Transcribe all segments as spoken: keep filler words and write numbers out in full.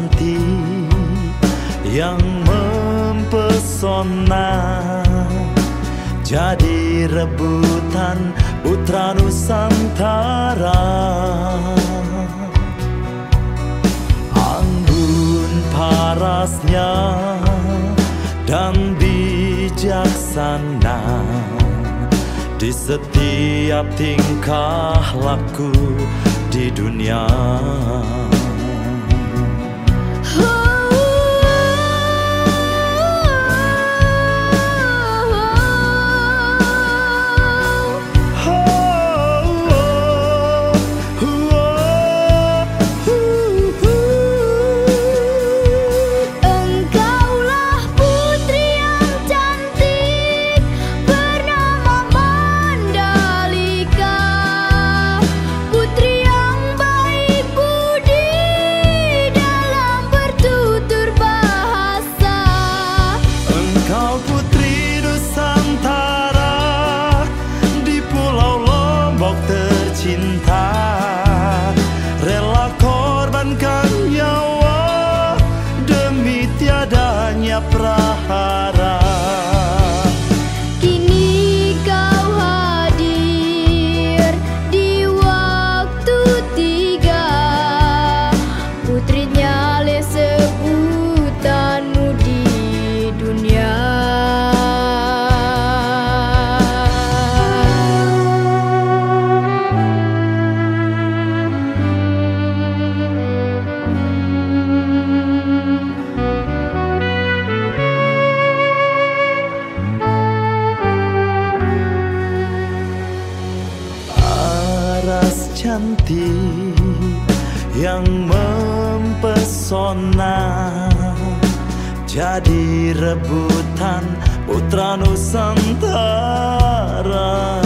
cantik yang mempesona, jadi rebutan putra Nusantara. Anggun parasnya dan bijaksana, di setiap tingkah laku di dunia. Cinta rela korbankan nyawa demi tiadanya prahara. Kini kau hadir di waktu tiga, putrinya le sebutanmu di dunia. Cantik yang mempesona, jadi rebutan putra Nusantara.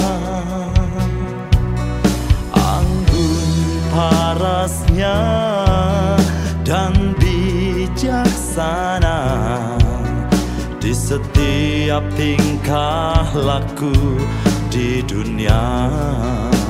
Anggun parasnya dan bijaksana, di setiap tingkah laku di dunia.